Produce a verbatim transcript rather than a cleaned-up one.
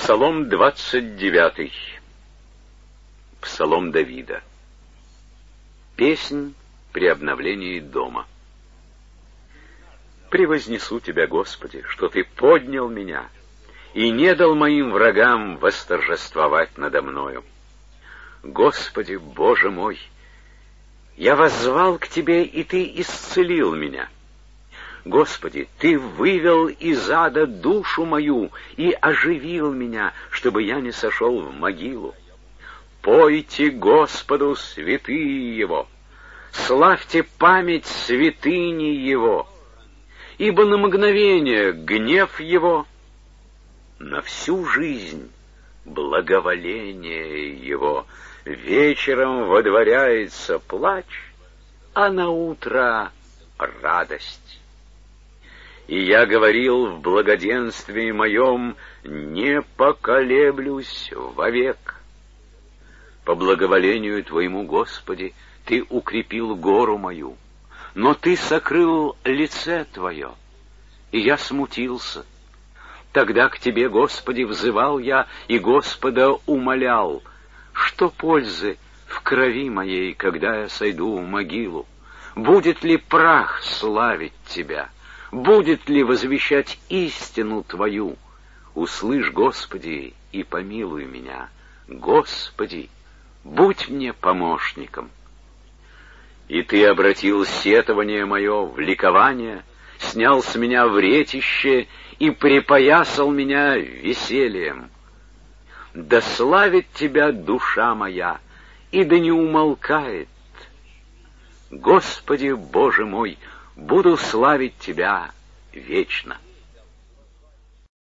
Псалом двадцать девятый. Псалом Давида. Песнь при обновлении дома. Превознесу Тебя, Господи, что Ты поднял меня и не дал моим врагам восторжествовать надо мною. Господи, Боже мой, я воззвал к Тебе, и Ты исцелил меня. Господи, Ты вывел из ада душу мою и оживил меня, чтобы я не сошел в могилу. Пойте Господу святые Его, славьте память святыни Его, ибо на мгновение гнев Его, на всю жизнь благоволение Его. Вечером водворяется плач, а на утро радость. И я говорил в благоденствии моем: не поколеблюсь вовек. По благоволению Твоему, Господи, Ты укрепил гору мою, но Ты сокрыл лице Твое, и я смутился. Тогда к Тебе, Господи, взывал я, и Господа умолял: что пользы в крови моей, когда я сойду в могилу? Будет ли прах славить Тебя? Будет ли возвещать истину Твою? Услышь, Господи, и помилуй меня. Господи, будь мне помощником. И Ты обратил сетование мое в ликование, снял с меня вретище и припоясал меня весельем. Да славит Тебя душа моя, и да не умолкает. Господи, Боже мой, буду славить Тебя вечно.